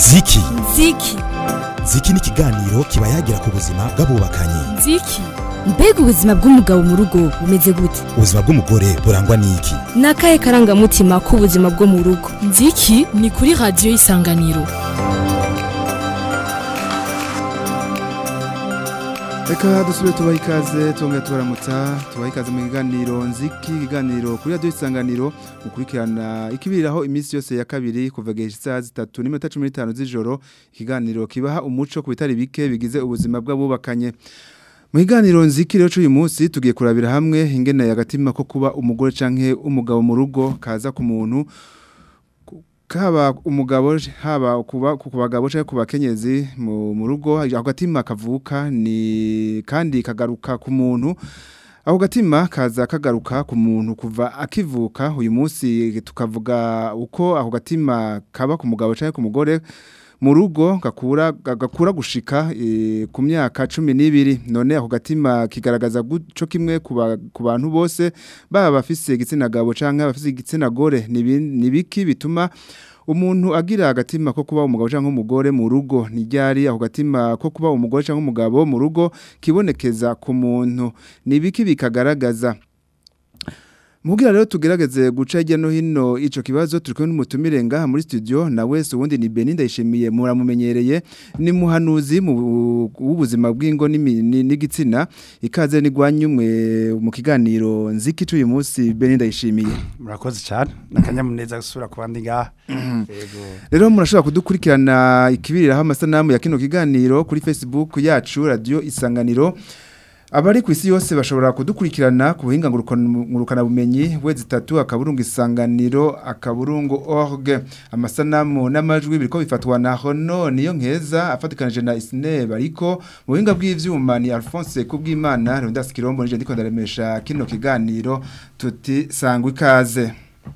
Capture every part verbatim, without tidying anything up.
ziki ziki ziki ni ikiganiro kiba yagira ku buzima bw'abubakanye ziki mbega ubuzima bw'umugabo mu rugo bumeze gute ubuzima bw'umugore burangwa n'iki ni akahe karangamutima k'ubuzima bwo mu rugo ziki ni kuri radiyo y'isanganiro. Reka dusubire tubaha ikaze tongera tubaramutsa tubaha ikaze mu kiganiro nziki ikiganiro kuri radiyo y'isanganiro mukurikirana ikibiriraho iminsi yose ya kabiri kuva geje isaha zitatu n'iminota cumi n'itanu z'ijoro ikiganiro kibaha umuco ku bitari bike bigize ubuzima bw'abubakanye. Mu kiganiro nziki rero cy'uyu munsi tugiye kurabira hamwe ingene y'agatima ko kuba umugore canke umugabo mu rugo kaza ku muntu kaba umugabo haba kuba kubagabo cyangwa kubakenyezi mu rugo aho gatima kavuka ni kandi kagaruka ku muntu aho gatima kaza kagaruka ku muntu kuva akivuka uyu munsi tukavuga uko aho gatima kaba ku mugabo cyangwa ku mugore mu rugo gakura gakura gushika e, ku myaka cumi n'ibiri none aho gatima kigaragaza guco kimwe ku bantu bose baba bafise igitsina gabo canke bafise igitsina gore nibiki bituma umuntu agira agatima ko kuba umugabo canke umugore mu rugo nijyari aho gatima ko kuba umugore canke umugabo mu rugo kibonekeza ku muntu nibiki bikagaragaza. Mugira rero tugerageze guca hirya no hino ico kibazo turiko n'umutumire ngaha muri studio na wese ubundi ni Beninda yishimiye muramumenyereye ni muhanuzi mu ubuzima bw'ingo n'igitsina ikaze ni gwanyumwe mu kiganiro nziki cy'uyu munsi Beninda yishimiye. Murakoze cyane nakanyamuneza gusura ku bandi ngaha. Yego. Rero murashobora kudukurikirana ikibiriraho amasanamu ya kino kiganiro kuri Facebook yacu Radio Isanganiro. Abari ku isi yose bashobora kudukurikirana ku buhinga ngurukana bumenyi wezi tatu akaburungu isanganiro akaburungu org amasanamu n'amajwi biriko bifatwa na Hono niyo nkeza afatikanije na Isne bariko mu buhinga bw'ivyuma ni Alphonse Kubwimana Rondas Kirombo nije ndiko ndaremesha kino kiganiro tuti sangwa ikaze.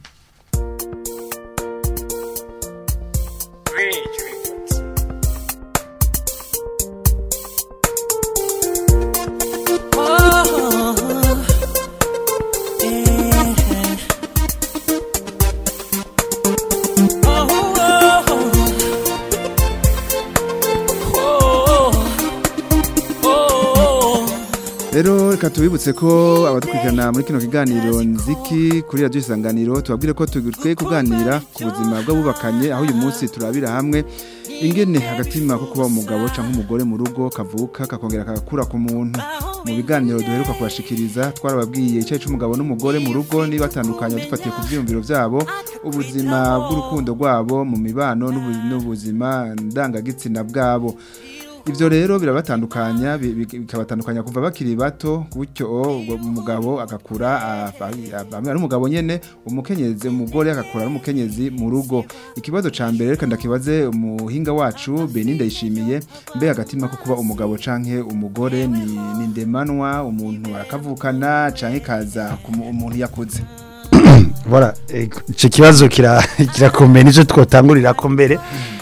Rero reka tubibutse ko abadukurikirana muri kino kiganiro nziki kuri radio Isanganiro tubabwire ko tugitwe kuganira ku buzima bw'abubakanye aho uyu munsi turabira hamwe ingene agatima ko kuba umugabo canke umugore mu rugo kavuka kakongera kagakura ku muntu. Mu biganiro duheruka kubashikiriza twarababwiye icyo cy'umugabo n'umugore mu rugo ni batandukanye dufatiye ku byumviro byabo ubuzima bw'urukundo rwabo mu mibano n'ubuzima ndangagitsina bwabo. Ivyo rero birabatandukanya bikabatandukanya kuva bakiri bato gutyo umugabo agakura ari umugabo nyene umukenyezi umugore agakura ari umukenyezi mu rugo. Ikibazo ca mbere reka ndakibaze umuhinga wacu Beninda yishimiye mbe agatima ko kuba umugabo canke umugore ni, ni ndemanwa umuntu arakavukana canke kaza umuntu yakuze. Voilà ico kibazo kira kirakomeye nico twotangurira ko mbere.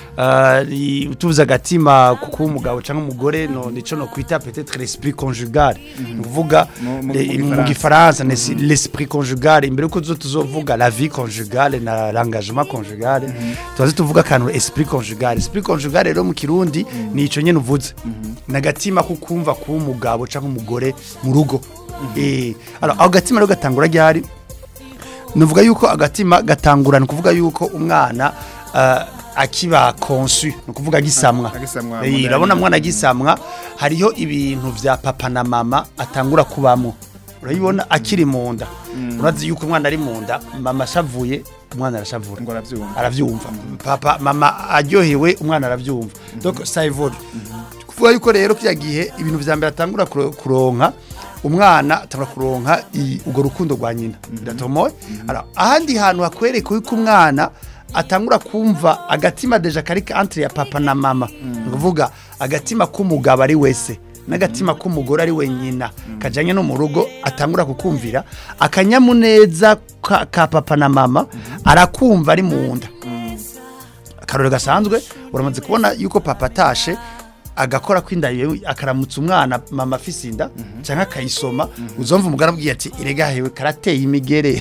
Uh, tuvuze agatima kuko umugabo cyangwa umugore no nico no kwita peut-être l'esprit conjugal uvuga mu gifaransa l'esprit conjugal imbere ko tuzovuga la vie conjugale na l'engagement conjugal tuzaze tuvuga kantu esprit conjugal esprit conjugal rero mu kirundi nico nyene uvuze nagatima ko kumva ku umugabo cyangwa umugore mu rugo eh alors agatima rero gatangura ryari nuvuga yuko agatima gatangurana kuvuga yuko umwana uh, akiba conçu nukuvuga gisamwa irabona mwana gisamwa hariho ibintu vya papa na mama atangura kubamo urayibona akiri munda urazi yuko umwana ari munda mama shavuye umwana arashavura ngo aravyumva aravyumva papa mama aryohewe umwana aravyumva donc ça évolue kuvuga yuko rero kyagihe ibintu vya mbere atangura kuronka umwana atangura kuronka ugo rukundo rwa nyina ndatomoye alors ahandi hantu hakwereka yuko umwana atangura kumva agatima deja karika entre ya papa na mama nguvuga mm. agatima k'umugabo ari wese n'agatima k'umugore ari wenyina mm. kajanye no mu rugo atangura kukumvira akanyamuneza ka, ka papa na mama mm. arakumva ari munda mm. akarore gasanzwe uramaze kubona yuko papa tashe agakora kwinda yewe akaramutsa umwana mama afise inda canke akayisoma uzomva umugara abwiye ati irega hewe karateye imigere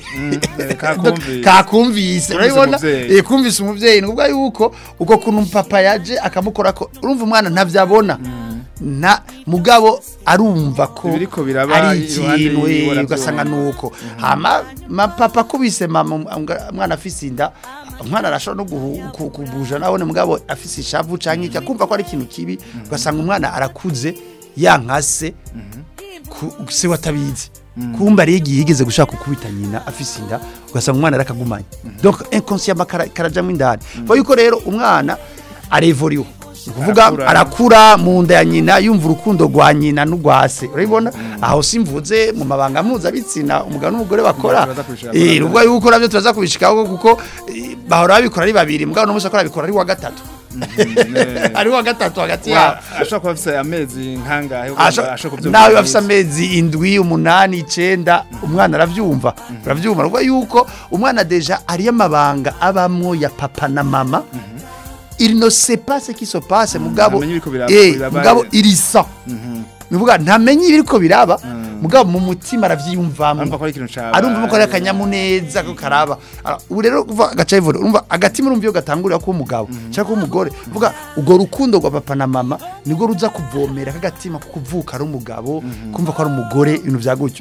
kakumvise urabibona eh kumvise umuvyeyi nubwo yuko uko kuntu papa yaje akamukora ko urumva umwana ntavyabona na mugabo arumva ko ari ikintu ugasanga nuko hama papa kubise mama umwana afise inda umwana arashobora no kubuja nabone mugabo afise ishavu canke iki akumva ko ari ikintu kibi ugasanga umwana arakuze yankase se watabizi kumba ari igihe yigeze gushaka kukubita nyina afise inda ugasanga umwana arakagumanya donc inconscient karajamwe indani fo yuko rero umwana arevoriwe kuvuga arakura mu nda ya nyina yumva urukundo rwa nyina n'ugwase urabibona aho simvuze mu mabanga mpuza bitsina umugabo n'umugore bakora eh rubwo yuko navyo turaza kubishikaho kuko bahora babikora ari babiri mugabo n'umusa akora bikora ari wa gatatu ari wa gatatu hagati ya ashaka kuba afise amezi nkangahe ashaka kubyo nawe afise amezi indwi umunani icenda umwana aravyumva aravyumva rubwo yuko umwana deja ari amabanga abamwo ya papa na mama il ne sait pas ce qui se passe mugabo eh mugabo irisa nuvuga ntamenye ibiriko biraba mugabo mu mutima aravyiyumvamo arumva ko ari akanyamuneza ko karaba ubu rero kuva gacayivura urumva agati muri umvyo gatangurira ko umugabo cyangwa umugore uvuga ugo rukundo rwa papa na mama nigo ruza kuvomera kagatima ko kuvuka ari umugabo kumva ko ari umugore ibintu vyagutyo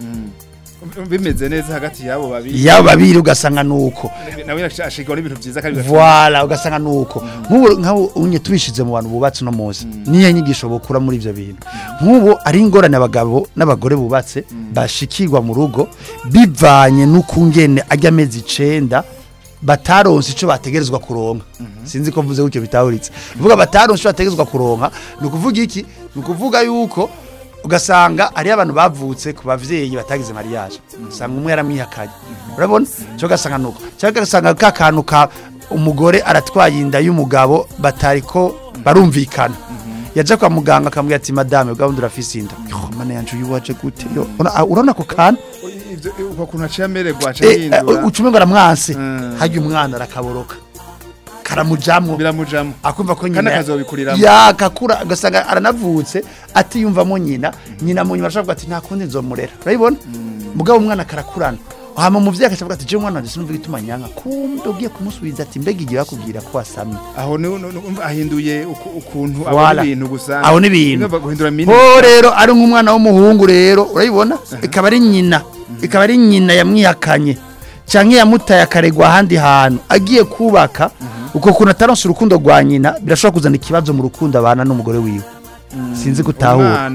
bimeze neza hagati yabo babiri yabo babiri ugasanga nuko nawe ashigwa n'ibintu byiza kandi voilà ugasanga nuko nk'ubu nk'abo unye tubishize mu bantu bubatse no munsi niyo nyigisho bokura muri ivyo bintu nk'ubu ari ingorane abagabo n'abagore bubatse bashikirwa mu rugo bivanye n'ukungene ajya amezi icenda bataronse ico bategerezwa kuronka sinzi ko mvuze gutyo bitahuritse uvuga bataronse ico bategerezwa kuronka nukuvuga iki nukuvuga yuko ugasanga ari abantu bavutse ku bavyeyi batagize mariage usanga umwe yaramwihakaye urabona cyo gasanga nuko cyangwa gasanga ka kantu ka umugore aratwaye inda y'umugabo batariko barumvikana yaje kwa muganga akamubwira ati madame ugabo ndurafise inda mana yanje yuwaje gute yo urabona ko kana uko kuntu aciyamererwa acahindura ucumengo aramwanse hajya umwana arakaboroka karamujamwo biramujamwo akumva ko nyina kana kazobikurira ya kakura gasanga aranavutse ati yumvamo nyina nyina mu nyuma ashaka ati nta kundi nzomurera urabibona mugabo umwana karakurana hama muvye akavuga ati je mwana ndise numva ituma nyanga kumbe ugiye kumusubiza ati mbega igiye bakubwira ko wasamye aho ni ahinduye ukuntu abo ibintu gusa aho ni ibintu guhindura mini ho rero ari nk'umwana w'umuhungu rero urabibona ikaba ari nyina ikaba ari nyina yamwihakanye canke yamutaye akaregwa handi hantu agiye kubaka uko kuna taronse urukundo rwa nyina birashobora kuzana ikibazo mu rukundo abana n'umugore wiwe sinzi gutahura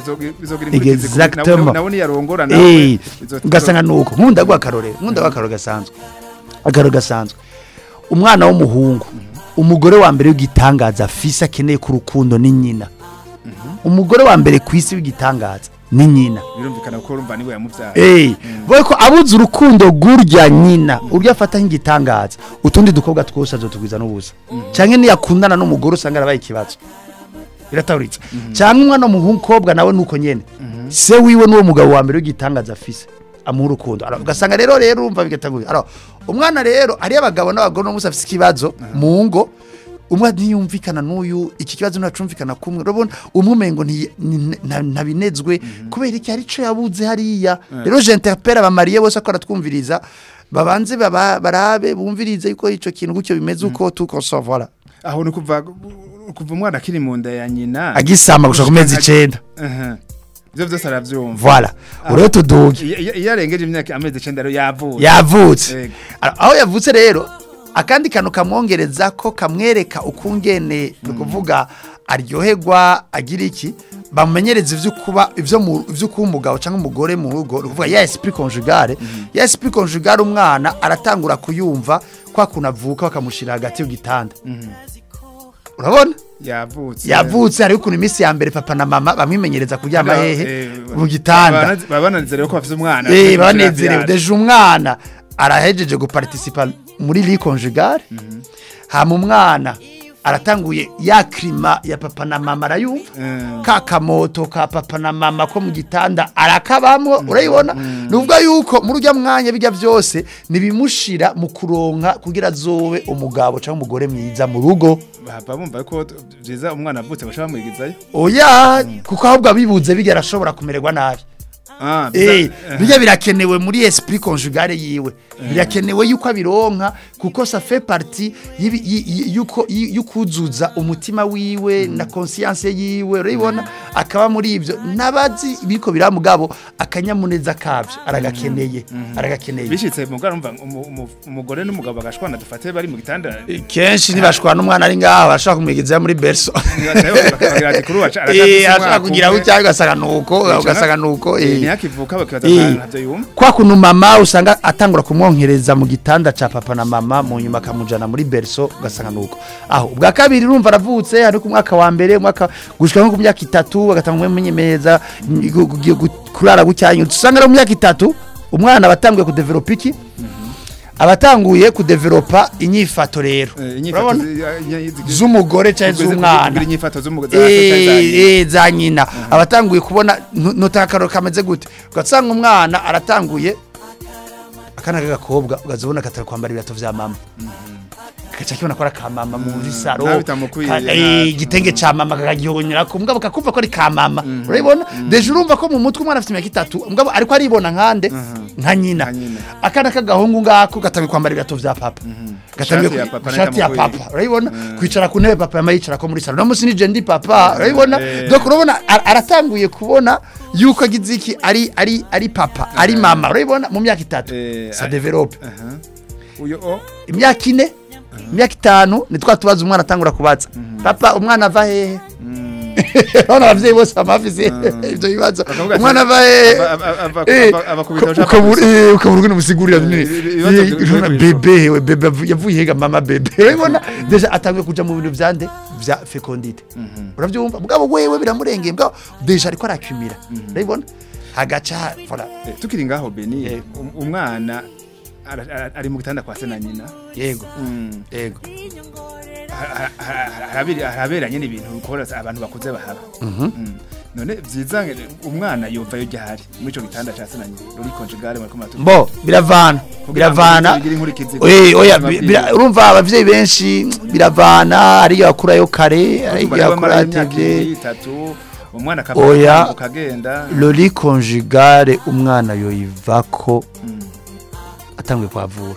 exactement nabone yarongora nawe ugasanga nuko nkunda gwa karorero nkunda gwa karorero gasanzwe agaro gasanzwe umwana w'umuhungu umugore wa mbere w'igitangaza afise akeneye ku rukundo ni nyina umugore wa mbere kwisi w'igitangaza ni nyina birumvikana ko urumva niwe yamuvyaye eh boye ko abuze urukundo gurya nyina urya afata nk'igitangaza utundi dukobwa twose azotugwiza n'ubusa canke ni yakundana n'umugore usanga arabaye ikibazo birataburitse cyangwa umwana w'umuhungu nawe nuko nyene se wiwe n'uwo mugabo wa mbere w'igitangaza afise amuha urukundo ugasanga rero rero urumva bigataguye alors umwana rero ari abagabo n'abagore no musafise ikibazo mu ngo umwe ntiyumvikana n'uyu iki kibazo ntacumvikana kumwe urabona umumengo ntabinezwe kubera iki ari cyo yabuze hariya rero je interpelle abamariye bose akora twumviriza babanze barabe bumvirize yuko ico kintu gucyo bimeze uko tukonsovola aho ni kuva kuva umwana akiri mu nda ya nyina agisama gushaka kumezi icenda ivyo vyose aravyumva voilà uro tuduge iyo arengeje imyaka amezi icenda rero yavutse yavutse aho yavutse rero akandi kantu kamwongereza ko kamwereka ukungene no kuvuga aryoherwa agira iki bamenyereza ivyo kuba ivyo ivyo kumugabo cyangwa umugore mu rugo kuvuga ya esprit conjugale ya esprit conjugale umwana aratangura kuyumva kwa kunavuka bakamushira hagati y'igitanda urabona yavutse yavutse ari ukuntu imisi ya mbere papa na mama bamwimenyereza kuryama hehe mu gitanda babananizerewe ko bafite umwana eh babanezerewe deje umwana arahejeje guparticipa muri li conjugale ha mu mwana aratanguye ya klima ya papa na mama arayumva Mm. ka kamoto ka papa na mama ko mu gitanda arakabamwo urayibona nubwo yuko muri urya mwanya bijya byose nibimushira mu kuronka kugira zowe umugabo cyangwa umugore mwiza mu rugo baba bumva ko byiza umwana avutse bashaka mwigizayo oya kuko ahubwo abibuze bijya arashobora kumererwa nabi ah eh bijya birakenewe muri esprit conjugale yiwe birakenewe yuko abironka kuko ça fait partie yuko yukuzuza umutima wiwe na conscience yiwe urabona akaba muri ivyo nabazi biko biramugabo akanyamuneza kavyo aragakeneye aragakeneye bishitse mugara umva umugore n'umugabo bagashwana dufate bari mu gitanda kenshi nibashwana umwana ari ngaho bashaka kumwigiza muri berso eh ashaka kugira ucyangwa gasanga nuko gasanga nuko eh ntiyakivuka bakibaza ntabyo yumva kwa kuntu mama usanga atangura kumwonkereza mu gitanda cha papa na mama mu nyuma kamujana muri berso ugasanga nuko aho ubwa kabiri urumva aravutse ari ku mwaka wa mbere mwaka gushika nko ku myaka itatu bagatanga mwemenyemeza kurara gucyanyu usanga ari mu myaka itatu umwana batanguye ku develop iki abatanguye ku developa inyifato rero urabona z'umugore cyangwa z'umwana inyifato z'umugore eh za nyina abatanguye kubona notakaro kameze gute ugasanga umwana aratanguye akana gakobwa ugazobona katari kwambara ibirato vya mama kacha kibona ko ka mama mu risaro eh gitenge cha mama kagihonyera ko mugabo kakumva ko ari ka mama urabona deje urumva ko mu mutwe umwana afite imyaka itatu mugabo ariko aribona nkande nka nyina akana kagahungu ngako gatangiye kwambara ibirato vya papa gatangiye shati ya papa urabona kwicara ku ntebe papa yamayicara ko muri saro no musi ni je ndi papa urabona donc urabona aratanguye kubona yuko agiziki ari ari ari papa ari mama urabona mu myaka itatu ça développe uyo o imyaka ine imyaka itanu nitwa tubaza umwana atangura kubaza papa umwana ava hehe ona abavyeyi bose amafise ibyo bibaza umwana ava hehe ukabura n'umusigurira bebe we bebe yavuye hega mama bebe urabona deja atangiye kuja mu bintu vyande vya fecondité uravyumva mugabo wewe biramurengeye mugabo deja ariko arakimira urabona hagaca voilà tukiri ngaho Beni umwana ari mu gitanda kwa se na nyina yego yego haraberanye n'ibintu bikora abantu bakuze bahaba none byiza umwana yumva yo gihari muri ico gitanda ca se na nyina ruri conjugale muri komatu bo biravana biravana eh oya urumva abavyeyi benshi biravana ari yakura yo kare ari yakura tevye umwana akaba ukagenda ruri conjugale umwana yoyivako atangwe kwavura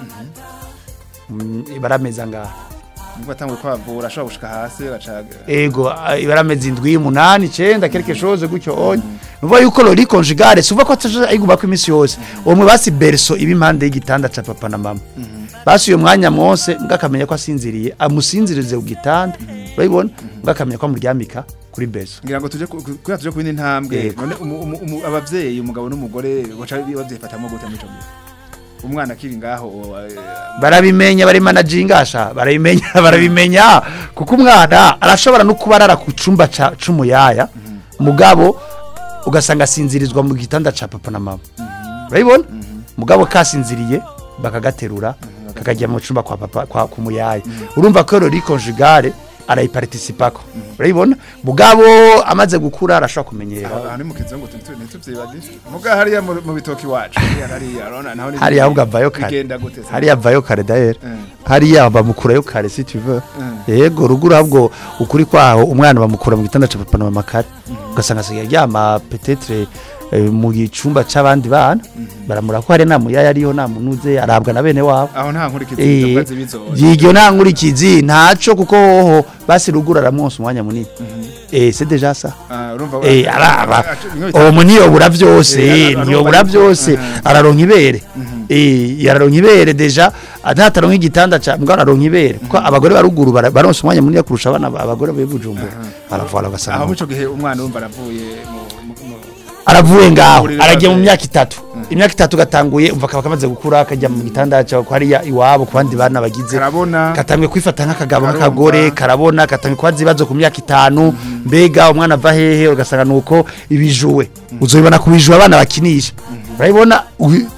ibarameza ngaha ngo atangwe kwavura ashobora gushika hasi bacaga ego ibarameza indwi umunani icenda quelque chose gutyo onye nuva yuko rori conjugale suva ko ayiguba ku imisi yose umwe basi berso ibimande y'igitanda ca papa na mama basi uyo mwanya mwose ngakamenya ko asinziriye amusinzirize ku gitanda urabibona ngakamenya ko amuryamika kuri berso ngira ngo tuje kuri tuje kubindi ntambwe none abavyeyi umugabo n'umugore baca bavyefatamo gute muri cyo umwana akiri ngaho barabimenya bari managingasha barabimenya barabimenya kuko umwana arashobora no kubarara ku cumba c'umuyaya mugabo ugasanga asinzirizwa mu gitanda ca papa na mama urabibona mugabo kasinziriye bakagaterura kakajya mu cumba kwa papa kwa kumuyaya urumva ko rori conjugale arayiparticipako urabibona mugabo amaze gukura arashaka kumenyera aha ni mukizo ngo ntituvyibagisha muga hariya mu bitoki wacu hariya arona naho ni hariya ahubwo avayo kare hariya avayo kare dahere hariya bamukurayo kare si tu veux yego ruguru ahubwo ukuri kwaho umwana bamukura mu gitanda ca papa na mama kare ugasanga asigaye aryama peut-être mu gicumba c'abandi bana baramura ko hari namu yaya ariyo namunuze arabwa na bene wabo aho nta nkurikizi ndabaze bizoza yigyo nta nkurikizi ntaco kuko hoho basi rugura ramwose umwanya munini eh c'est déjà ça urumva eh araba o muniyo bura byose niyo bura byose araronka ibere eh yararonka ibere deja atataronka igitanda ca mbwa araronka ibere kuko abagore baruguru baronse umwanya munini kurusha abana abagore bebujumbura aravala basanga aho muco gihe umwana umva aravuye aravuye ngaho aragiye mu myaka itatu imyaka itatu gatanguye umva kaba kamaze gukura akajya mu gitanda cyo kwariya iwabo kubandi bana bagize katangwe kwifata nk'akagabo nk'akagore karabona katangwe kwazi bazo ku myaka itanu mbega umwana ava hehe ugasanga nuko ibijuwe uzobibona kubijwa abana bakinisha urabibona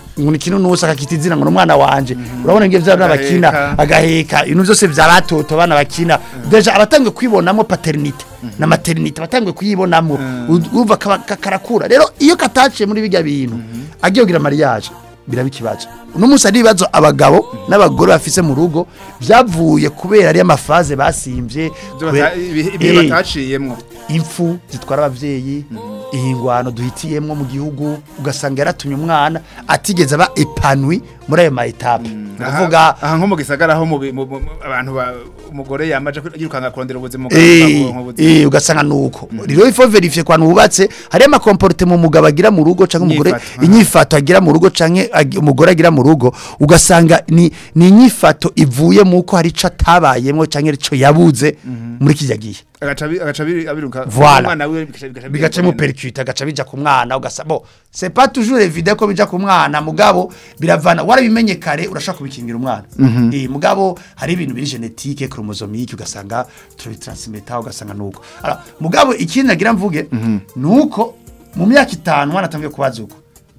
ngo nikino nusa akakitizina ngo umwana wanje urabona ngiye vyaba bakina agaheka ibintu byose vy'abatoto bana bakina deja abatangwe kwibonamo paternité na maternité batangwe kuyibonamo uva karakura rero iyo kataciye muri bijya bintu agiye kugira mariage birabikibazo n'umunsi ari bibazo abagabo n'abagore bafise mu rugo byavuye kubera ari amafaze basimvye ibihe bataciyemwo impfu zitwara abavyeyi ihingwano duhitiyemwo mu gihugu ugasanga yaratumye umwana atigeze aba epanui muri ayo ma etape ndavuga aha nko mu gisagara aho abantu umugore yamaje yirukanga kurondera ubuzima eh ugasanga nuko rero ifo verifier kwa nubatse hari ama comportement mu mugabo agira mu rugo canke umugore inyifato agira mu rugo canke umugore agira mu rugo ugasanga ni ni inyifato ivuye muko hari ico atabayemwo canke ico yabuze muri kijya gihe agacabi agacabi abiruka umwana we bigace mu percute agaca bija ku mwana ugasabo c'est pas toujours évident ko bija ku mwana mugabo biravana warabimenye kare urashaka kubikingira umwana eh mugabo hari ibintu biri genetique chromosomique ugasanga transmeta ugasanga nuko alors mugabo ikindi nagira mvuge nuko mu myaka itanu mwana atangiye kubazuko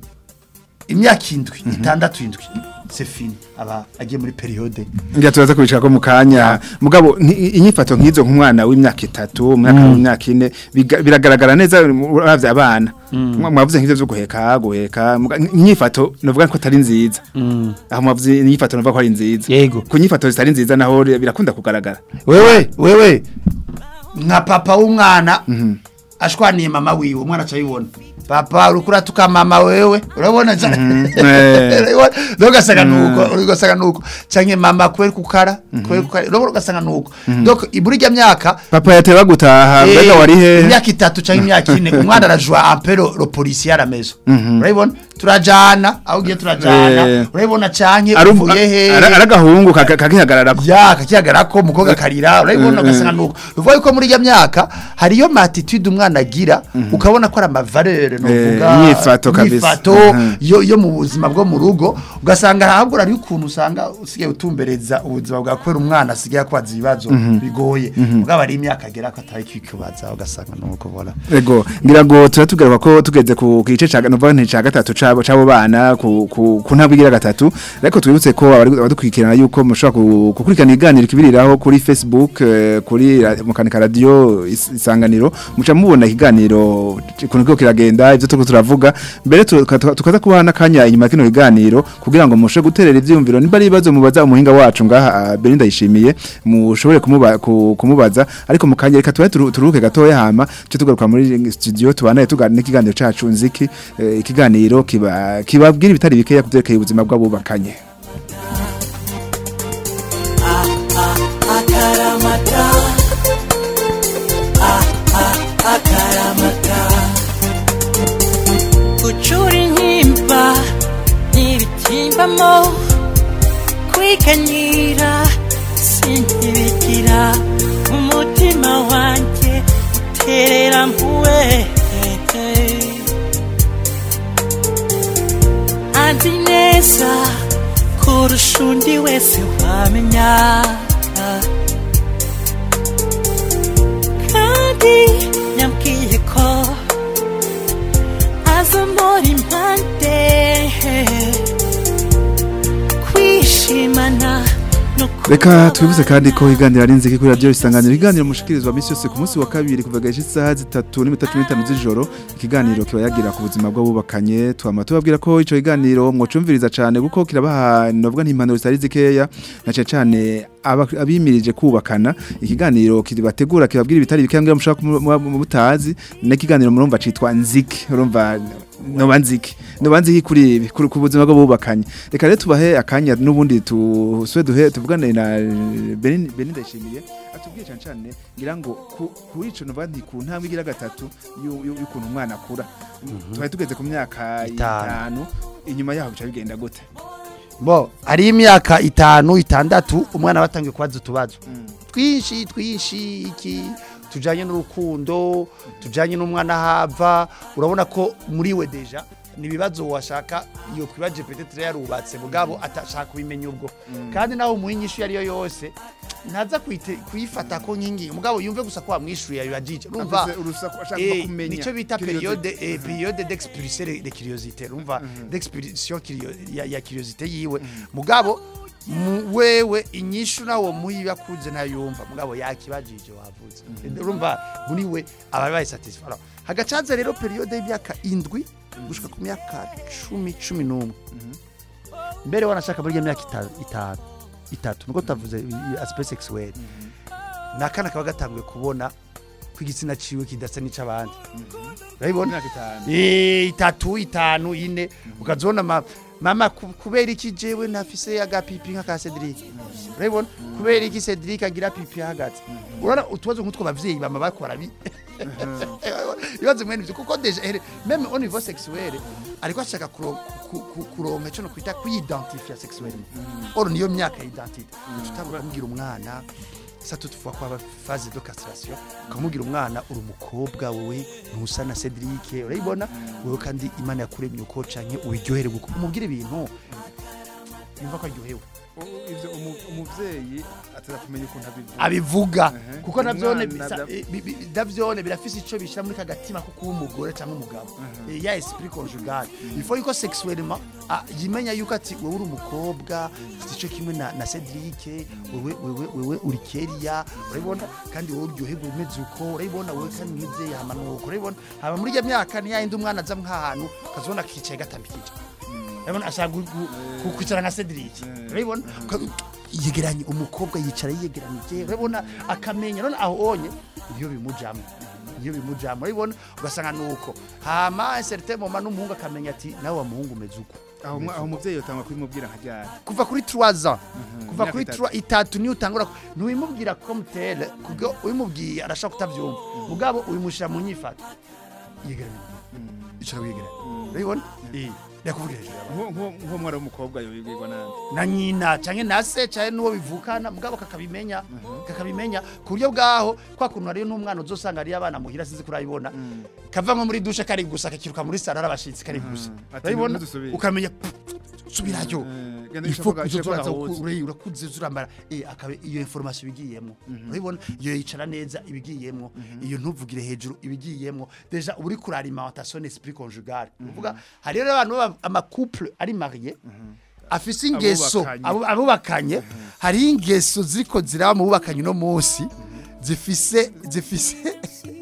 imyaka indwi itandatu indwi c'est fini aba agiye muri periode ngiye turaza kubicaka ko mukanya mugabo inyifato nkizo nk'umwana w'imyaka itatu umwaka w'imyaka ine biragaragara neza uravye abana mwavuze nk'ivyo byo guheka guheka inyifato novuga ko atari nziza aho mwavuze inyifato novuga ko ari nziza yego ku nyifato zitari nziza naho birakunda kugaragara wewe wewe nka papa w'umwana ashwaniye mama wiwe umwana acayibona papa urukura tuka mama wewe urabona cyane dogasanga nuko ugasanga nuko canke mama kweri kukara kweri kukara urabona ugasanga nuko donc iburija myaka papa yateba gutaha mbega wari he imyaka itatu canke imyaka ine umwana arajwa ampero lo policier à la maison urabona turajana aho giye turajana urabona canke uvuye he aragahungu kakihagarara ko ya kakihagarara ko mukoga karira urabona ugasanga nuko uvuye ko muri ya myaka hariyo attitude umwana agira ukabona ko ari ama valeur novuga yifato kabisa yo yo mu buzima bwo mu rugo ugasanga ahagura ari ukuntu usanga usigaye utumbereza ubuzima bwa kwera umwana asigaye kwaza ibibazo bigoye ugaba ari imyaka agera ko atari kwikubaza ugasanga nuko bona ego ngira ngo turatugaruka ko tugeze ku gice ca novuga nti ca gatatu cabo cabo bana ku ku ntabwigira gatatu ariko twibutse ko abadukwikirana yuko mushobora gukurikirana iganiro kibiriraho kuri Facebook kuri mukanika radio isanganiro muca mubona iganiro kunko kiragenda ivyo tuko turavuga mbere tukaza kubana kanya inyuma kino iganiro kugira ngo mushe guterera ivyumviro niba ari ibibazo mubaza umuhinga wacu ngaha Belinda yishimiye mushobore kumuba kumubaza ariko mukanya reka turuke gatoya hama cyo tugaruka muri studio tubanaye tuganira ikiganiro cacu nziki ikiganiro kiba kibabwira ibitari bikeya kuderekeye ubuzima bw'abubakanye akaramata akaramata kucuri nkimba ntibitimbamo kwikanyira sintibigira umutima wanje uterera mpuwe anzi neza kurusha undi wese wamenya kandi nyambwiye ko azamora impande kwishimana reka twibuze kandi ko iganira ari nziki kuri radio isanganiro iganiro mushikirizwa misi yose ku munsi wa kabiri kuva gaje isaha zitatu n'iminota cumi n'itanu z'ijoro ikiganiro kiba yagira ku buzima bw'abubakanye twama tubabwira ko ico iganiro mwocumviriza cyane kuko kirabaha novuga ntimpanuro zitari zikeya na cyane abimirije kubakana ikiganiro kibategura kibabwira ibitari bikangira mushaka mu butazi n'ikiganiro murumva citwa nziki urumva no banziki no banziki kuri kuri kubuzima bwo bubakanye reka rero tubahe akanya nubundi tuswe duhe tuvugane na Belinda yishimiye atubwiye cyane cyane ngira ngo kuri ico no bandi ku ntambwe igira gatatu y'ukuntu umwana akura twari tugeze ku myaka itanu inyuma yaho bica bigenda gute bo ari imyaka itanu itandatu umwana batangiye kubaza utubazo twishi twishi iki tujanye n'urukundo tujanye n'umwana hava urabona ko muri we deja nibibazo washaka iyo kwibaje peut-être yarubatse mugabo atashaka kubimenya ubwo kandi naho umuhinyisho yari yo yose ntaza kwite kuyifata ko nkingi mugabo yumve gusa ko amwishuye yabajije urumva Afise urusaku ashaka eh, kumenya nico bita curiosity. periode eh, periode d'expulser de curiosité urumva d'expulsion curio- ya, ya curiosité yiwe mugabo mu- wewe inyishu nawo muyiba kuze ntayumva mugabo yakibajije wavuze urumva muri we abari bayi satisfied alors hagacaza rero periode y'imyaka indwi gushika ku myaka cumi cumi n'umwe mbere wanashaka muri iyo myaka ita- itanu itatu nuko tavuze aspect sexuel nakana kaba gatanguye kubona ko igitsina ciwe kidasa n'icabandi urabibona imyaka itanu eh itatu itanu ine ukazona ma, mama ku- kubera iki jewe nafise agapipi nka ka Cedric urabibona kubera iki Cedric agira pipi hagati urana utubazo nk'utwo bavyeyi bama bakora bi ibibazo mwene ivyo kuko deja ere même au niveau sexuel ariko ashaka kuro- ku- ku- kuronka ico no kwita kwidentifia sexuellement or niyo myaka y'identité tutangura kumubwira umwana sa tutuvuga ko aba phase de castration ukamubwira umwana uri umukobwa wowe ntusa na Cedric urayibona wowe kandi Imana yakuremye uko canke ubiryohere guko umubwira ibintu yumva ko aryohewe ivyo umu- umuvyeyi ataza kumenya ukuntu abivuga abivuga Ehe. kuko navyone Umwana bisa- da- eh, bi- bi- navyone birafise ico bishira muri kagatima ko kuba umugore canke umugabo Eh, ya esprit conjugal il faut yuko sexuellement ah, yimenya yuko ati wewe uri umukobwa ufite ico kimwe na, na Cedric wewe wewe wewe uri Keria urabibona kandi wowe uryoherwa umeze uko urabibona wewe kandi nk'ivye yamanuka urabibona haba muri iyo myaka ni yindi umwana aza nk'ahantu kazona kicaye gatambikije urabibona ashaka gu- gu- kwicara nka Cedric urabibona Ka- yegeranye umukobwa yicara yegeranije urabibona akamenya none aho onye iyo bimujamo iyo bimujamo urabibona ugasanga nuko hama un certain moment n'umuhungu akamenya ati nawe wa muhungu umeze uko aho umwa- aho umuvyeyi yotangwa kubimubwira nka ryari kuva kuri trois ans kuva imyaka kuri itatu. trois itatu niyo utangura ntiwimubwira comme tel kuko ubimubwiye arashaka kutavyumva mugabo ubimushira mu nyifato yegeranye icara yegeranye urabibona eh ndakuvugira hejuru y'abantu. Nko- nko- nko mwana w'umukobwa yobigirwa nande na nyina canke na se canke nuwo bivukana mugabo kakabimenya kakabimenya ku buryo bwaho kwa kuntu hariyo n'umwana uzosanga ari abana muhira sinzi kurayibona kava nko muri dushe kari gusa kakiruka muri sara arabashitsi kari gusa Ati, urayibona ntudusubire. ukamenya subirayo Eh, genda ifo ishoboka- ishoboka kuzoza ahuze. urayi urakuze zurambara eh akabe iyo information ibigiyemo urayibona iyo yicara neza ibigiyemo iyo ntuvugire hejuru ibigiyemo deja uburi kuri alimentation esprit conjugal uvuga hariyo abantu baba- ama couple ari marié afise ingeso Abubakanye. abo- abubakanye hari ingeso ziko ziraba mu bubakanye no munsi zifise zifise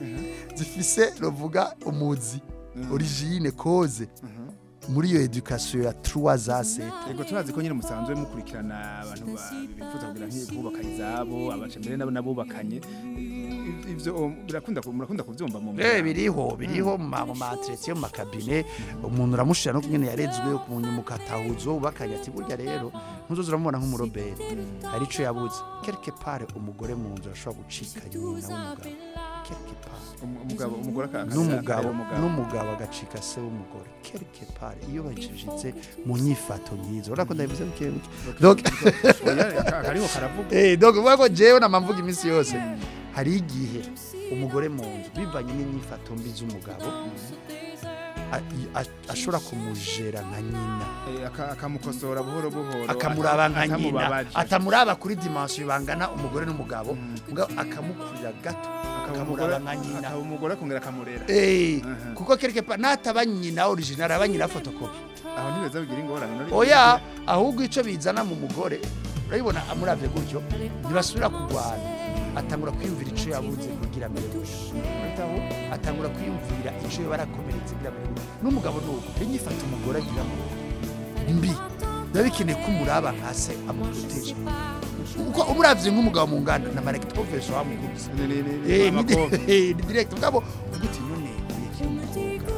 zifise rovuga umuzi origine cause muri iyo education ya trois ans Ego turazi ko nyine musanzwe mukurikirana abantu ba- bifuza kugira nk'ibubaka izabo abaca mbere nabo nabubakanye I- ivyo um, birakunda ku- murakunda kuvyumva mu Eh biriho biriho mu ma- mu matretier mu makabine umuntu uramushira no nyene yarezwe kumunyu mukatahuzo ubakanya ati burya rero ntuzoza uramubona nk'umuroberi hari ico yabuze quelque part umugore mu nzu ashobora gucika nyina w'umugabo quelque part Um- umugabo umugore aka- aka- n'umugabo akareba umugabo. n'umugabo agacika se w'umugore quelque part iyo bacishitse mu nyifato nyizo urako ndabivuze buke buke donc Oya, aka- akariho karavuga eh donc vuga ko jewe namamvuga iminsi yose hari igihe umugore mu nzu bivanye n'inyifato mbi z'umugabo a- i- a- ashobora kumujera nka nyina Eh, aka- akamukosora buhoro buhoro akamuraba nka ata- nyina atamubabaje. atamuraba kuri dimension bangana umugore n'umugabo mugabo akamukurira gato Akaba akamuraba umugore- nka nyina akaba umugore akongera akamurera eh Mhm. kuko quelque part nataba nyina original aba nyina photocopy aho ntibeza bigira ingorane none- oya ahubwo ico bizana mu mugore urabibona amuravye gutyo ntibasubira kurwana atangura kwiyumvira ico yabuze kugira mbere urataho atangura kwiyumvira ico barakomeretse kugira mbere n'umugabo nuko inyifata umugore agira ngo mbi ndabikeneye ko umuraba nka se amuproteje uko umuravye nk'umugabo mu nganda na marek professor wamukubise Ni- ni- ni- ni- eh ni amakobwa. eh, ni direct mugabo uguti none iki umukobwa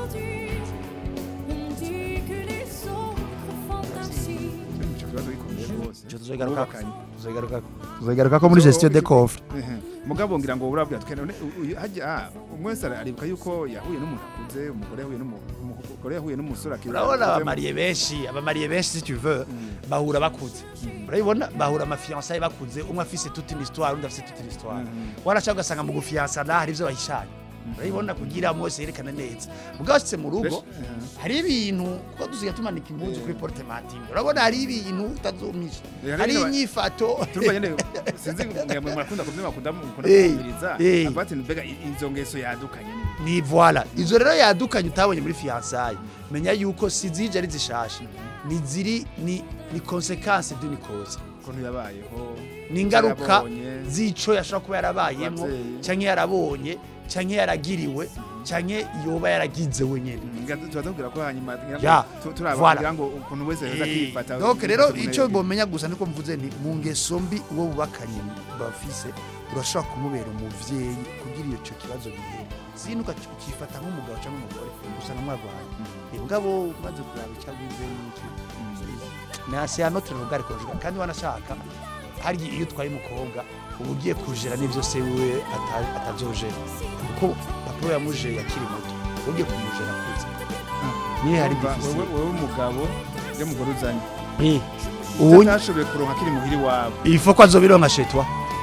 Ico kibazo gikomeye rwose. Ico tuzogaruka Abubakanye. tuzogaruka tuzogaruka ko muri gestion de coffre Ehe. Mugabo ngira ngo urabwira tukene none u- uyu- hajya ah, umwese aribuka yuko yahuye n'umuntu akuze umugore yahuye n'umu- umugore yahuye n'umusore akiri urabona akuze. abamariye benshi abamariye benshi si tu veux bahura bakuze urabibona bahura amafiançailles bakuze umwe afise toute une histoire undi afise toute une histoire warashaka ugasanga mu gufiansana hari ivyo bahishanya urabibona kugira mose yerekana neza bwashitse mu rugo hari ibintu kuko dusiga tumanika impuzu kuri porte matine urabona hari ibintu utazomisha hari inyifato turumva nyene sinzi ngamwe marakunda kuvyima kunda kumviriza abati mbega inzo ngeso yadukanye ni voilà izo rero yadukanye utabonye muri fiançailles menya yuko sizije ari zishashe ni ziri ni ni consequence d'une cause kontu yabayeho ni ingaruka zico yashaka kuba yarabayemo canke yarabonye canke yaragiriwe canke yoba yaragize wenyene tuzavugira ko hanyuma turababwira ngo ukuntu wese yaza kwifata donc rero ico bomenya gusa niko mvuze nti mu ngeso mbi uwo bubakanye bafise urashaka kumubera umuvyeyi kugira iyo cyo kibazo bihe zinuka ukifata nk'umugabo cyangwa umugore gusa namwagwaye ibwabo maze kuraba icyaguze n'iki nasi ya notre regard conjugal kandi wanashaka hari iyo twaye umukobwa ubu ugiye kujera n'ivyo se we atazojera kuko papa yamuje yakiri muto ugiye kumujera kuze ni hari wewe wewe umugabo yo mugore uzanye eh ubu nashobe kuronka kiri muhiri wabo ifo ko azobironka chetwa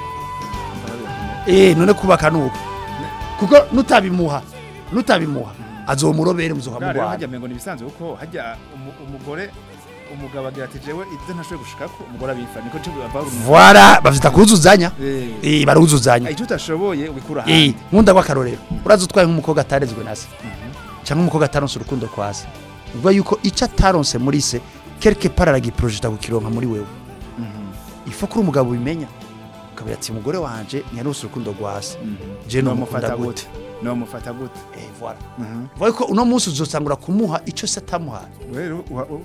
eh none kubaka nuko kuko nutabimuha nutabimuha azomurobere muzokamugwa hajya mengo nibisanzwe uko hajya umugore umugabo agira ati jewe ibyo ntashoboye gushikako umugore abifa niko cyo bava voilà bafita kuzuzanya eh baruzuzanya icyo utashoboye ubikura handi eh nkunda kwakarorero uraza utwaye nk'umukobwa atarezwe nase cyangwa umukobwa ataronse urukundo kwase ubwo yuko icyo ataronse muri se quelque part aragi project gukironka muri wewe ifo kuri umugabo bimenya ukabira ati umugore wanje nyaronse urukundo gwase je no mufata gute no mufata gute eh voilà vuga ko uno munsi uzosangura kumuha icyo se atamuha rero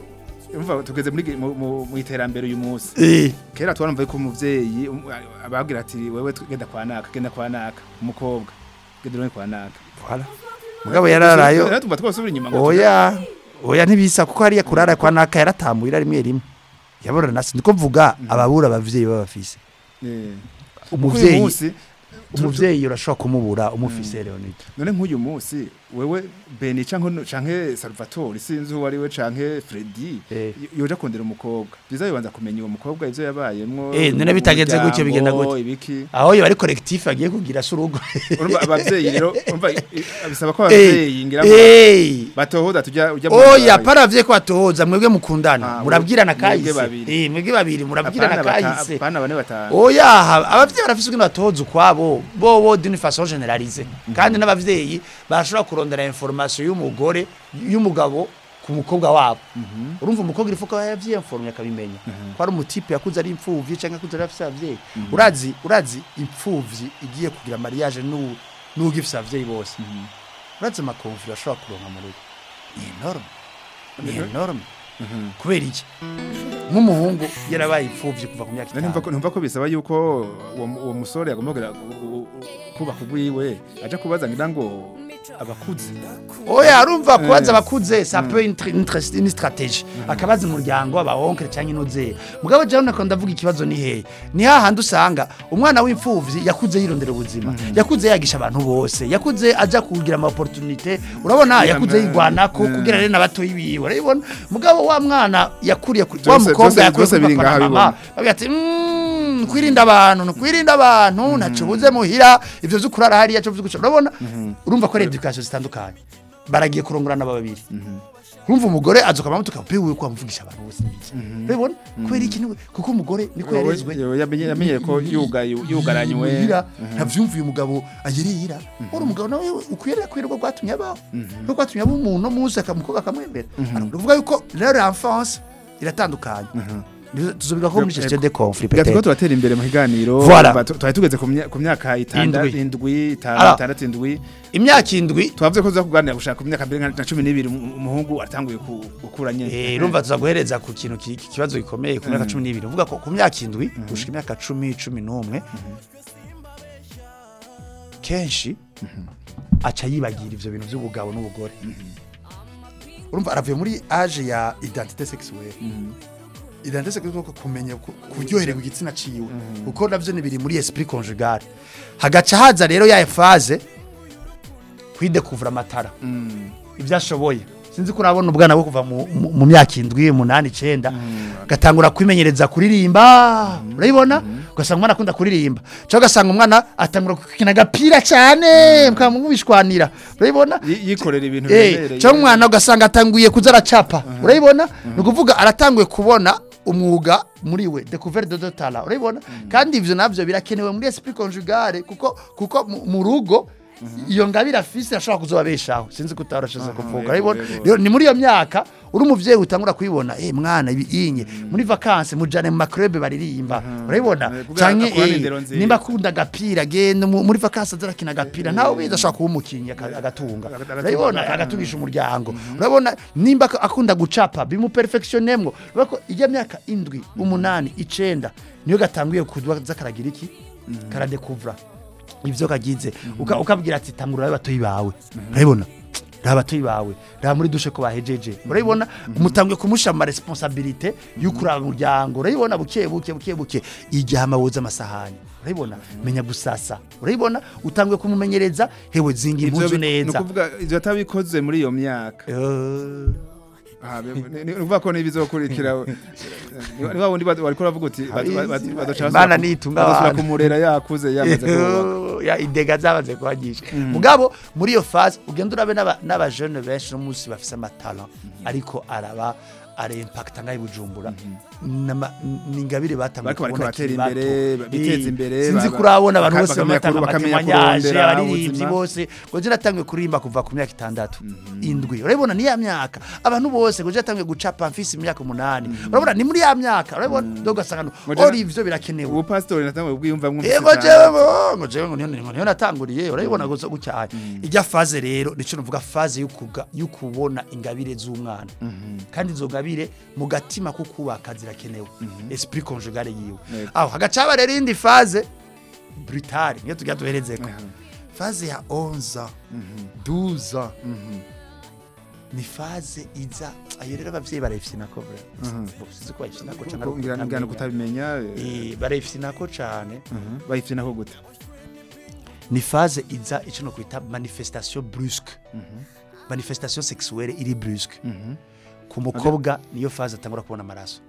umva tugeze muri mu iterambere uyu munsi eh kera twaramva ko umuvyeyi abagira ati wewe genda kwa naka genda kwa naka umukobwa genda kwa naka voilà mugabo yararayo rero tumba twasubira inyuma oya oya ntibisa kuko hariya kurara kwa naka yaratambuye rimwe rimwe yabora nasi ndiko mvuga ababura abavyeyi babafise eh umuvyeyi umuvyeyi urashobora kumubura umufise Leonid none nk'uyu munsi wewe Beni canke canke Salvatore sinzi uwo ari we canke Freddy yoja kondera umukobwa biza bibanza kumenya uwo mukobwa ivyo yabayemwo eh none bitageze gutyo bigenda gutyo aho yo bari collectif agiye kugira surugo urumva abavyeyi rero urumva abisaba ko abavyeyi ngira batohoza tujya ujya oya paravye ko batohoza mwebwe mukundana murabwirana kahise eh mwebwe babiri murabwirana kahise bana bane batanu oya abavyeyi barafise ubwo batohoza kwabo bo bo d'une façon généralisée kandi n'abavyeyi bashobora kurondera information y'umugore y'umugabo ku mukobwa wabo urumva umukobwa ifuko yavye informe akabimenya ko ari umutipe yakuze ari impfuvyi cyangwa kuze arafise abavyeyi urazi urazi impfuvyi igiye kugira mariage nu n'ugifise abavyeyi bose urazi ma conflit ashobora kuronka mu rugo ni enorme ni enorme kubera iki nk'umuhungu yarabaye impfuvyi kuva ku myaka itanu numva ko bisaba yuko uwo musore agomba kuba kugwiwe aje kubaza ngira ngo abakuze oya arumva kubaza abakuze ça peut être une stratégie akabaza umuryango abahonkere cyangwa inoze mugabo je nako ndavuga ikibazo ni he ni hahandi usanga umwana w'imfuvyi yakuze yirondera ubuzima yakuze yagisha abantu bose yakuze aja kugira ama opportunité urabona yakuze yigwanako kugira rero nabato yibiwe urabona mugabo wa mwana yakuriye wa mukobwa yakuriye mama bagati kwirinda abantu kwirinda abantu nacubuze muhira ivyo zukurara hari yacu vyuguca urabona urumva ko education zitandukanye baragiye kurongorana babiri urumva umugore azoka mamutuka pewe ko amuvugisha abantu bose urabona kweri iki niwe kuko umugore niko yarezwe yamenye ko yuga yugaranywe ntavyumviye umugabo ayirira uri umugabo nawe ukwiriye kwirwa gwatumye abaho no gwatumye abo umuntu no muzi akamukoga akamwembera uruvuga yuko leur enfance iratandukanye tuzobiga ko muri gestion de conflit peut-être gatiko turatera imbere mu higaniro twari tugeze ku myaka itandatu indwi itandatu indwi imyaka indwi twavuze ko tuza kuganira gushaka ku myaka mbere nka cumi n'ibiri umuhungu atanguye gukura nyene eh urumva tuzaguhereza ku kintu kibazo gikomeye ku myaka cumi n'ibiri uvuga ko ku myaka indwi gushika imyaka cumi cumi n'umwe kenshi aca yibagira ivyo bintu by'ubugabo n'ubugore urumva aravuye muri age ya identité sexuelle identité sexuelle ko kumenya kuryoherwa igitsina ciwe kuko navyo ni biri muri esprit conjugal hagaca haza rero ya phase kwide kuvura amatara ivyo ashoboye sinzi ko urabona ubwana bwo kuva mu- mu mu myaka indwi umunani icenda gatangura kwimenyereza kuririmba urabibona ugasanga umwana akunda kuririmba cyangwa ugasanga umwana atangura gukina agapira cyane mukamubishwanira urabibona Yi- yikorera ibintu Eh, biremereye. cyangwa umwana ugasanga atanguye kuza aracapa urabibona ni ukuvuga aratanguye kubona umwuga muri we découverte de dotala urabibona kandi ivyo navyo birakenewe muri esprit conjugale kuko kuko mu- mu rugo iyo ngabire afise ashobora kuzobabeshaho sinzi ko utarashize kuvuga yego, urabibona yego. rero ni muri iyo myaka uri umuvyeyi utangura kwibona eh mwana ibi inye muri vacances mujane mu maclub baririmba urabibona Eh, kugira canke akurane eh, indero nziza. nimba akunda agapira genda mu- muri vacances azarakina agapira ntawe biza ashobora kuba umukinyi aka- agatunga Agatunga. urabibona agatungisha umuryango urabona nimba ak- akunda gucapa bimuperfectionnemwo urabona ijya myaka indwi umunani icenda niyo gatanguye kuza karagira iki karadekuvra ivyo kagize Uka- ukabwira ati tangura abatoyi bawe urabibona abatoyi bawe ra muri dushe ko bahejeje urabibona umutanguye kumusha ama responsabilité y'ukuraba umuryango urabibona buke buke buke buke igihe amawoza amasahani urabibona menya gusasa urabibona utanguye kumumenyereza hewe zingira Ivyo impuzu bi- ni neza ukuvuga ivyo atabikoze muri iyo myaka Eh, Ah, be- ni- ni ukuvuga ko n'ibizokurikira ni wa wundi bad- wariko uravuga uti bad- bad- bad- badoca Imana basubira ku- nitunga badasubira abantu. kumurera yakuze yamaze kubaka. ya idega zabaze kwagisha mugabo muri iyo phase ugenda urabe n'aba n'aba jeune benshi no munsi bafise amatala ariko araba are impacta ngai bujumbura Nama- n'ingabire batanguye Bariko bariko kubona batera akiri bato. imbere, biteza Eh, imbere, sinzi ba- kurabona abantu baka- bose bakamenya bamatanga kuru- bakamenya amatemanyaje kurondera abaririmbyi ubuzima. bose ngo je natanguye kuririmba kuva ku myaka itandatu indwi urabibona ni ya myaka abantu bose ngo je natanguye gucapa mfise imyaka umunani urabona ni muri ya myaka urabibona ndo gasanga Ngo je- ori ivyo birakenewe ubu pastor natamwe ubwiyumvamwe Ego jewe ngo jewe ngo niyo ngo niyo natanguriye urabibona guzo gucyaye ijya phase rero nico nuvuga phase y'ukuga y'ukubona ingabire z'umwana kandi izo ngabire mu gatima ko kubaka zirakenewe esprit conjugale yiwe Yego. aho hagacaba rero indi phase brutale niyo tujya duherezeko phase ya onze ans douze ans ni phase iza ayo rero abavyeyi barayifite nako vraiment sizi ko bayifite nako cyane ingana ingana kutabimenya eh barayifite nako cyane bayifite nako gute ni phase iza ico no kwita manifestation brusque manifestation sexuelle iri brusque ku mukobwa niyo phase atangura kubona amaraso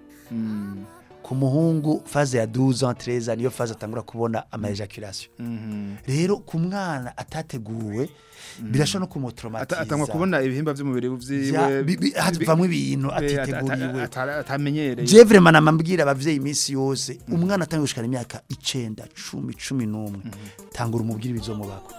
ku muhungu phase ya douze ans treize ans niyo phase atangura kubona ama ejaculation rero ku mwana atateguwe birashobora no Ata- kumutraumatiza atangwa kubona ibihimba by'umubiri Ya, vyiwe bi- bi- havamwo ibintu atiteguriwe atamenyereye je vraiment namambwira abavyeyi iminsi yose umwana atangiye gushikana imyaka icenda cumi cumi n'umwe tangura umubwira ibizomubako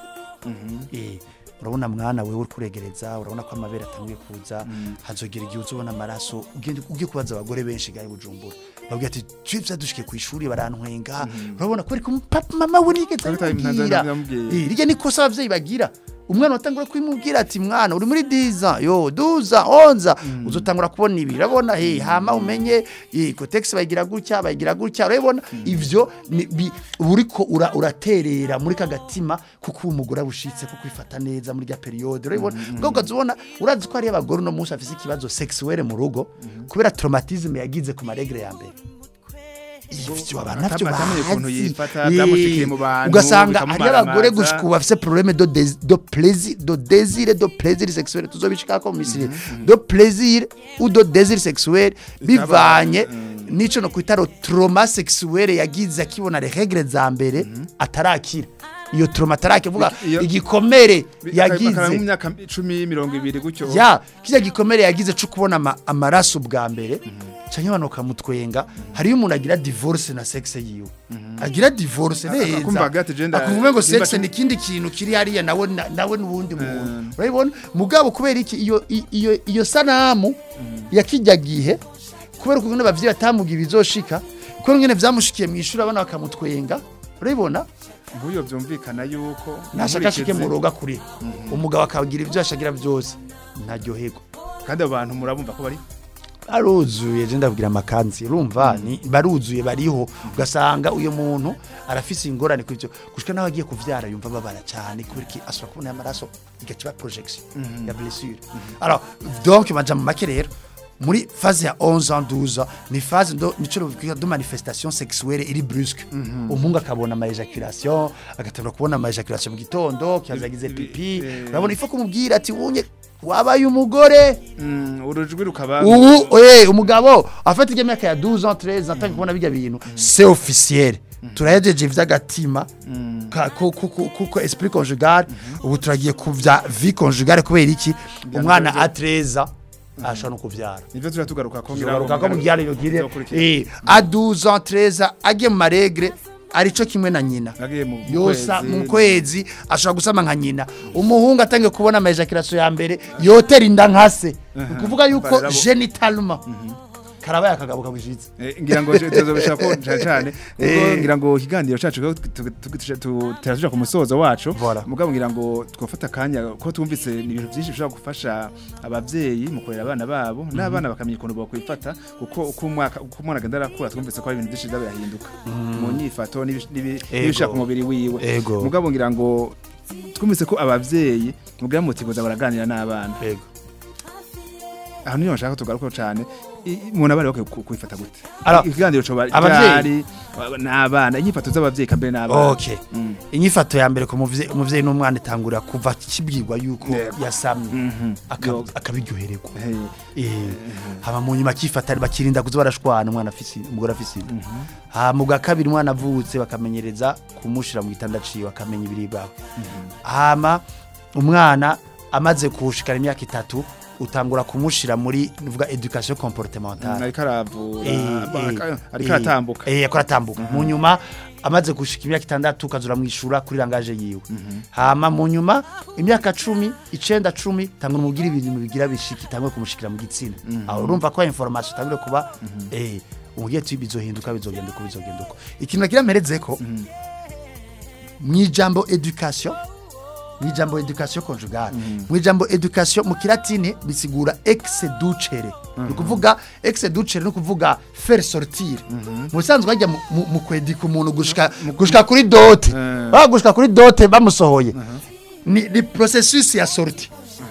eh urabona mwana wewe uri kuregereza urabona ko amabere atangiye kuza hazogera igihe uzobona amaraso ugende ugiye kubaza abagore benshi gahe bujumbura babwira ati twivya dushike ku ishuri barantwenga urabona ko ari ku papa mama we nigeze Ariko tayo ambwira. ntazamubwiye. Eh, rirya nikosa abavyeyi bagira umwana watangura kwimubwira ati mwana uri muri dix ans yo douze ans onze ans uzotangura kubona ibi urabona he hama umenye eh cotex bayigira gutya bayigira gutya urabona ivyo ni- bi- uriko ura- uraterera muri kagatima kuko umugore abushitse kuko ifata neza muri ya periode urabona ubwo ukazubona urazi ko ari abagore no munsi afise ikibazo sexuelle mu rugo kubera traumatisme yagize ku maregre ya mbere ivyo abantu navyo Atamenye ukuntu bazi. yifata, Eh, byamushikiye mu bantu, ugasanga ari bikamumaramaza. abagore gushika ubu bafise problème de dés- de plaisir de désir de plaisir sexuel tuzobishikako mu misiri de plaisir ou de désir sexuel bivanye nico no kwitaro trauma sexuel yagize akibona les règles za mbere atarakira iyo trauma atarakivuga Iyo- igikomere bakaba mu yagize myaka icumi mirongo ibiri gutyo ya kija gikomere yagize cyo kubona ama- amaraso bwa mbere canke abantu bakamutwenga hariyo umuntu agira divorce na sexe yiwe agira divorce neza akumva agati genda- akuvuga ngo nimba- sexe ni kindi kintu kiri hariya nawe na- nawe n'ubundi muntu urabibona mugabo kubera iki iyo i- iyo iyo sanamu yakijya gihe kubera ukuntu abavyeyi batamugira ibizoshika kubera ngene vyamushikiye mu ishuri abana bakamutwenga urabibona nguyo byumvikana yuko nashaka ashike nkurikize- mu roga kuri umugabo akagira ibyo ashagira byose ntaryoherwa kandi abo bantu murabumva ko bari baruzuye je ndabwira amakanzi urumva ni baruzuye bariho ugasanga uyo muntu arafise ingorane kuri byo gushika naho agiye kuvyara yumva babara cyane kubera ki asura kubona amaraso igaciba projection ya blessure alors donc maja mu make rero muri phase ya onze ans douze ans ni phase ndo nico ruvuga de manifestation sexuelle iri brusque umunga akabona ama ejaculation agatangura kubona ama ejaculation mu gitondo kiazagize pipi urabona ifo kumubwira ati unye wabaye umugore Mm, urujwi rukaba ubu eh umugabo afata imyaka ya douze ans treize ans atanga kubona bijya bintu c'est officiel turayejeje vy'agatima ka- ku- ku- ku- kuko esprit conjugal ubu turagiye kuvya vie conjugale kubera iki umwana a treize ans ashobora no kuvyara nivyo turatugaruka ko garuka ko mugiyane yogire eh a douze ans treize ans agiye mu maregre arico kimwe na nyina Agiye mu yosa kwezi. mu kwezi ashobora gusama nka nyina umuhungu atangiye kubona amajakirasyo ya mbere yotera inda nkase ukuvuga yuko Bararabo. genitalement karabaye akagabo kabujitse Eh, ngira ngo tuzobishaka ko cyane cyane ubwo ngira ngo ikiganiro cacu ko turazuja ku musozo wacu Voilà. mugabo ngira ngo twafata kanya ko twumvise ni ibintu byinshi bishobora gufasha abavyeyi mu kurera abana babo n'abana bakamenya ukuntu bokwifata kuko uko umwaka uko umwana agenda arakura twumvise ko ari ibintu byinshi birahinduka mu nyifato n'ibi- n'ibi- n'ibishaka umubiri wiwe Ego. mugabo ngira ngo twumvise ko abavyeyi mugira muti boza baraganira n'abana yego aho niyo nshaka tugaruka cyane umuntu abari bakwiye ku- kwifata gute Alors, ikiganiro cyo abavyeyi- n'abana inyifato z'abavyeyi kambere n'abana okay Mm. inyifato ya mbere ku muvyeyi umuvyeyi n'umwana itangurira kuva kibwirwa yuko Yego. yasamye Mhm. aka- Yo. akabiryohererwa Hey. eh haba mu nyuma akifata bakirinda kuza barashwana umwana afise umugore afise inda ha mu bwa kabiri umwana avutse bakamenyereza kumushira mu gitanda ciwe akamenya ibiribwa hama umwana amaze kushikana imyaka itatu utangura kumushira muri nuvuga education comportementale ariko aravura Eh, ba- eh, ariko eh, aratambuka eh ariko aratambuka mu nyuma amaze gushika imyaka itandatu ukazura mwishura kuri rangaje yiwe hama mu nyuma imyaka cumi icenda cumi tangura umugira ibintu bigira bishiki tangwe kumushikira mu gitsina aho urumva ko information tangure kuba eh ugiye tu bizohinduka bizogenda ko bizogenda ko ikintu nagira mperezeko mwijambo education mwijambo education conjugale mwijambo education mu kilatini bisigura ex ducere nukuvuga ex ducere nukuvuga faire sortir musanzwe bajya mu- mu mu kwedika umuntu gushika gushika kuri dote ba gushika kuri dote bamusohoye ni ni processus ya sortie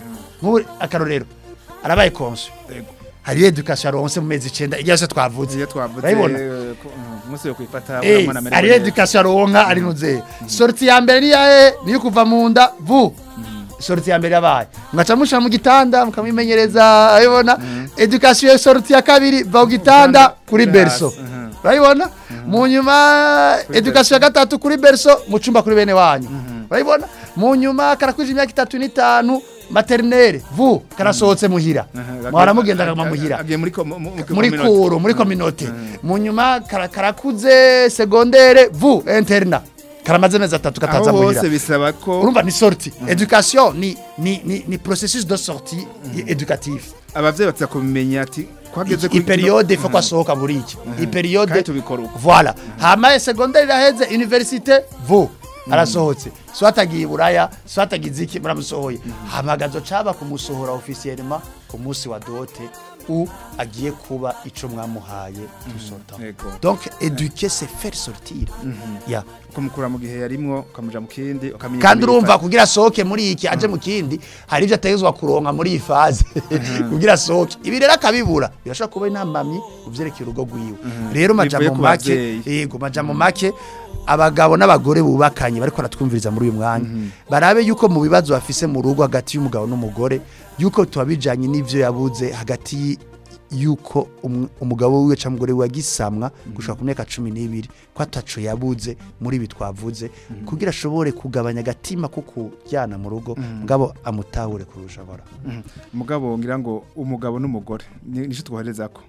mu akarorero arabaye konso hari education aronse mu mezi icenda igihe cyose twavuze iyo twavuze urabibona? eh, ko- mm, umunsi yo kwifata Eh, umwana amerewe ari neza. education aronka ari nuze sorti ya mbere ni yae niyo kuva mu nda vu sorti ya mbere yabaye mwaca mushira mu gitanda mukamimenyereza ayibona education ya sorti ya kabiri va ku gitanda kuri kuri berso hasi, mhm. urabibona mu nyuma education ya gatatu kuri berso mu cumba kuri bene wanyu urabibona mu nyuma karakwije imyaka itatu n'itanu maternelle vu karasohotse muhira Aha, mwara mugenda kama muhira agiye muri ko- mu- mu- mu- muri community. kuro muri communauté mu nyuma kara- karakuze secondaire vu interna karamaze mezi atatu kataza aho muhira hose bisaba ko urumva ni sortie education ni ni ni, ni processus de sortie éducative abavyeyi batiza kumenya ati kwageze i periode faut kwasohoka muri iki i periode kandi tubikora uko voilà hama secondaire iraheze université vu arasohotse so atagiye buraya so atagize iki muramusohoye hamagazo caba kumusohora officiellement ku munsi wa dote u agiye kuba ico mwamuhaye tusota Yego. donc éduquer c'est faire sortir ya kumukura mu gihe yarimwo ukamuja mu kindi ukamenya kandi ukuntu urumva kugira soke muri iki aje mu kindi hari ivyo ategezwa kuronka muri iyi phase kugira soke ibi rero akabibura birashobora kuba inambamyi uvyerekeye urugo rwiwe rero Bivuye majambo ku make bavyeyi. yego majambo make abagabo n'abagore bubakanye bariko baratwumviriza muri uyu mwanya barabe yuko mu bibazo bafise mu rugo hagati y'umugabo n'umugore yuko tubabijanye n'ivyo yabuze hagati yuko um- umugabo wiwe cyangwa umugore wiwe agisamwa gushaka ku myaka cumi n'ibiri ko ataco yabuze muri ibi twavuze kugira ashobore kugabanya agatima ko kujyana mu rugo mugabo amutahure kurusha bora Mhm. mugabo ngira ngo umugabo n'umugore ni- nico twohereza ko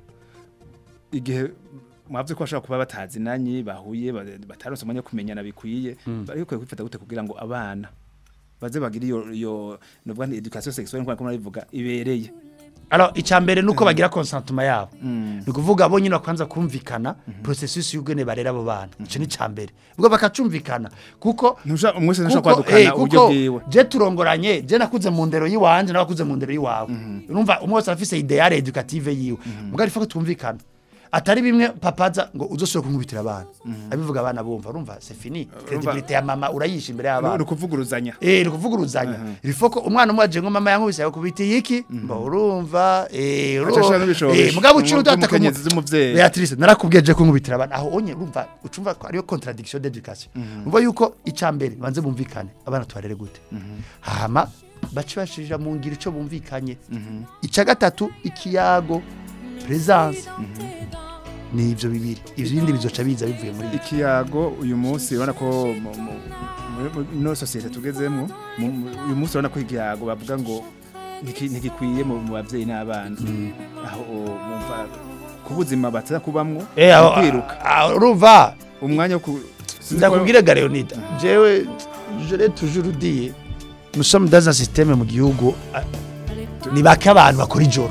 igihe mwavuze ko bashobora kuba batazinanye bahuye ba- bataronse umwanya wo kumenyana bikwiye ariko kwiye kwifata gute kugira ngo abana baze bagire iyo iyo novuga ni education sexuelle nko murabivuga ibereye alors icambere nuko bagira consentement yabo Mm. ni kuvuga bo nyine bakwanza kumvikana processus y'ubwene barera abo bana ico ni cambere ubwo bakacumvikana kuko ntusha umwese ntusha kuko, kwadukana eh, uburyo kuko bwiwe je turongoranye je nakuze mu ndero yiwanje nabakuze mu ndero yiwawe urumva umwe wese afise ideale educative yiwe mugari fako twumvikana atari bimwe papaza ngo uzosubira kunkubitira abana abivuga abana bumva urumva c'est fini credibilité ya mama urayisha imbere y'abana uri kuvuguruzanya eh uri kuvuguruzanya ilifoko umwana umwaje ngo mama yankubise yakubitiye iki mba urumva eh eh mugabo ucira utatakenyezi z'umuvyeyi Beatrice narakubwiye ko nkubitira abana aho onye urumva ucumva ko ariyo contradiction d'éducation umva yuko icambere banze bumvikane abana twarere gute hama baci bashija mu ngiro ico bumvikanye ica gatatu ikiyago presence ni ivyo bibiri ibindi bizoca biza bivuye muri ikiyago uyu munsi ubona ko no societe tugezemo uyu munsi ubona ko ikiyago bavuga ngo ntigikwiye mu bavyeyi n'abana aho mumva kubuzima batza kubamwo kwiruka urumva umwanya wo ndakubwira ga Leonida jewe je l'ai toujours dit nous sommes dans un système mu gihugu ni baka abantu bakora ijoro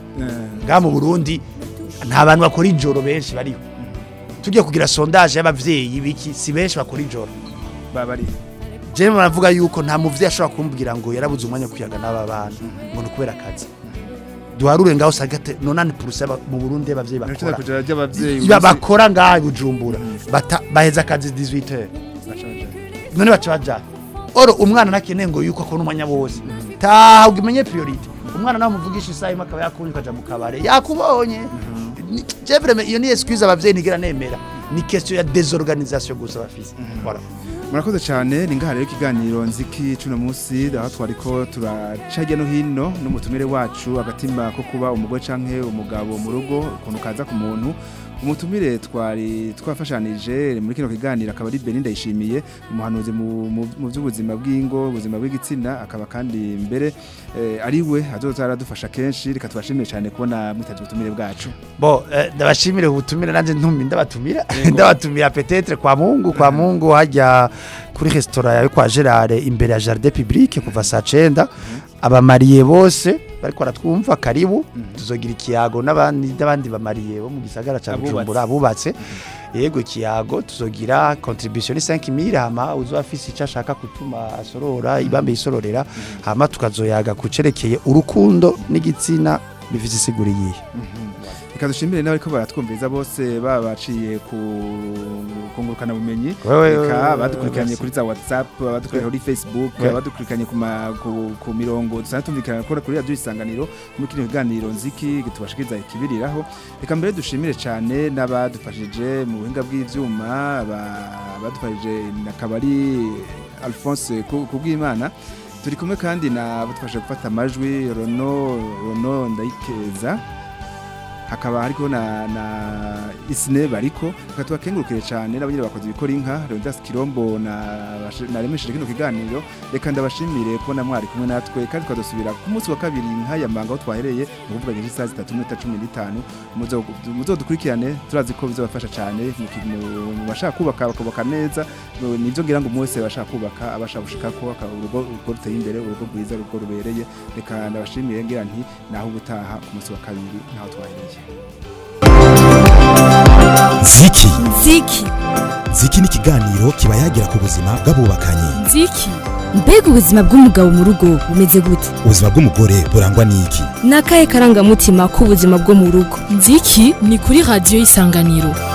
nga mu Burundi nta bantu bakora ijoro benshi bariho tugiye kugira sondage y'abavyeyi biki si benshi bakora ijoro babari je maravuga yuko nta muvyeyi ashobora kumbwira ngo yarabuze umwanya kuyaga n'aba bantu ngo nukubera akazi duharure ngaho sagate nonane purusa mu Burundi y'abavyeyi bakora bakora ngaho Bujumbura baheza akazi dix-huit heures none bacaja oro umwana nakene ngo yuko akona umwanya wose taha ugimenye priority umwana namuvugisha isaha imwe akaba yakunye kaja mu kabare yakubonye je vraiment iyo ni excuse abavyeyi nigera nemera ni question ya désorganisation gusa bafise voilà murakoze cyane ni ngaha rero ikiganiro nziki cuno munsi aho twariko turacaje no hino n'umutumire wacu agatima ko kuba umugore canke umugabo mu rugo ukuntu kaza ku muntu umutumire twari twafashanije muri kino kiganiro akaba ari Belinda yishimiye umuhanuzi mu by'ubuzima bw'ingo ubuzima bw'igitsina akaba kandi mbere ari we azoza aradufasha kenshi reka tubashimire cyane kubona mutaje ubutumire bwacu bo ndabashimire ubutumire nanje ntumbi ndabatumira ndabatumira peut-être kwa Mungu kwa Mungu hajya kuri restaurant yawe kwa Gerard imbere ya Jardin Public kuva saa cyenda abamariye bose bariko aratwumva karibu tuzogira ikiyago n'abandi n'abandi bamariye bo mu gisagara ca Bujumbura bubatse yego ikiyago tuzogira contribution ni cinq mille hama uzofisi ica shaka kutuma asorora ibambe isororera hama tukazoyaga kucerekeye urukundo n'igitsina bifise isiguri yihe ikadushimire nawe ko baratwumviza bose babaciye ku kungurukana bumenyi eka badukurikiranye kuri za WhatsApp badukurikiranye kuri Facebook badukurikiranye ku ku mirongo dusantumvikana kora kuri radio isanganiro mu kino kiganiro nziki gitubashikiriza ikibiriraho reka mbere dushimire cyane n'abadufashije mu buhinga bw'ivyuma badufashije nakabari Alphonse kubw'Imana turi kumwe kandi na badufashe gufata amajwi Rono Rono ndayikeza hakaba hariko na na isine bariko katwa kengurukire cyane n'abanyire bakoze bikora inka Leonidas Kirombo na naremesheje kino kiganiro reka ndabashimire kubona mwari kumwe natwe kandi twazosubira ku munsi wa kabiri inka ya mbanga aho twahereye mu kuvuga ngo isaha zitatu n'iminota cumi n'itanu muzo muzo dukurikirane turazi ko bizobafasha cyane mu bashaka kubaka bakubaka neza nivyo ngira ngo mwese bashaka kubaka abashaka gushika ko urugo urugo ruteye imbere urugo rwiza urugo rubereye reka ndabashimire ngira nti naho gutaha ku munsi wa kabiri naho twahereye Ziki Ziki Ziki ni ikiganiro kiba yagira ku buzima bw'abubakanye Ziki mbega ubuzima bw'umugabo mu rugo bumeze gute ubuzima bw'umugore burangwa n'iki nakaye karangamutima k'ubuzima bwo mu rugo Ziki ni kuri radio isanganiro.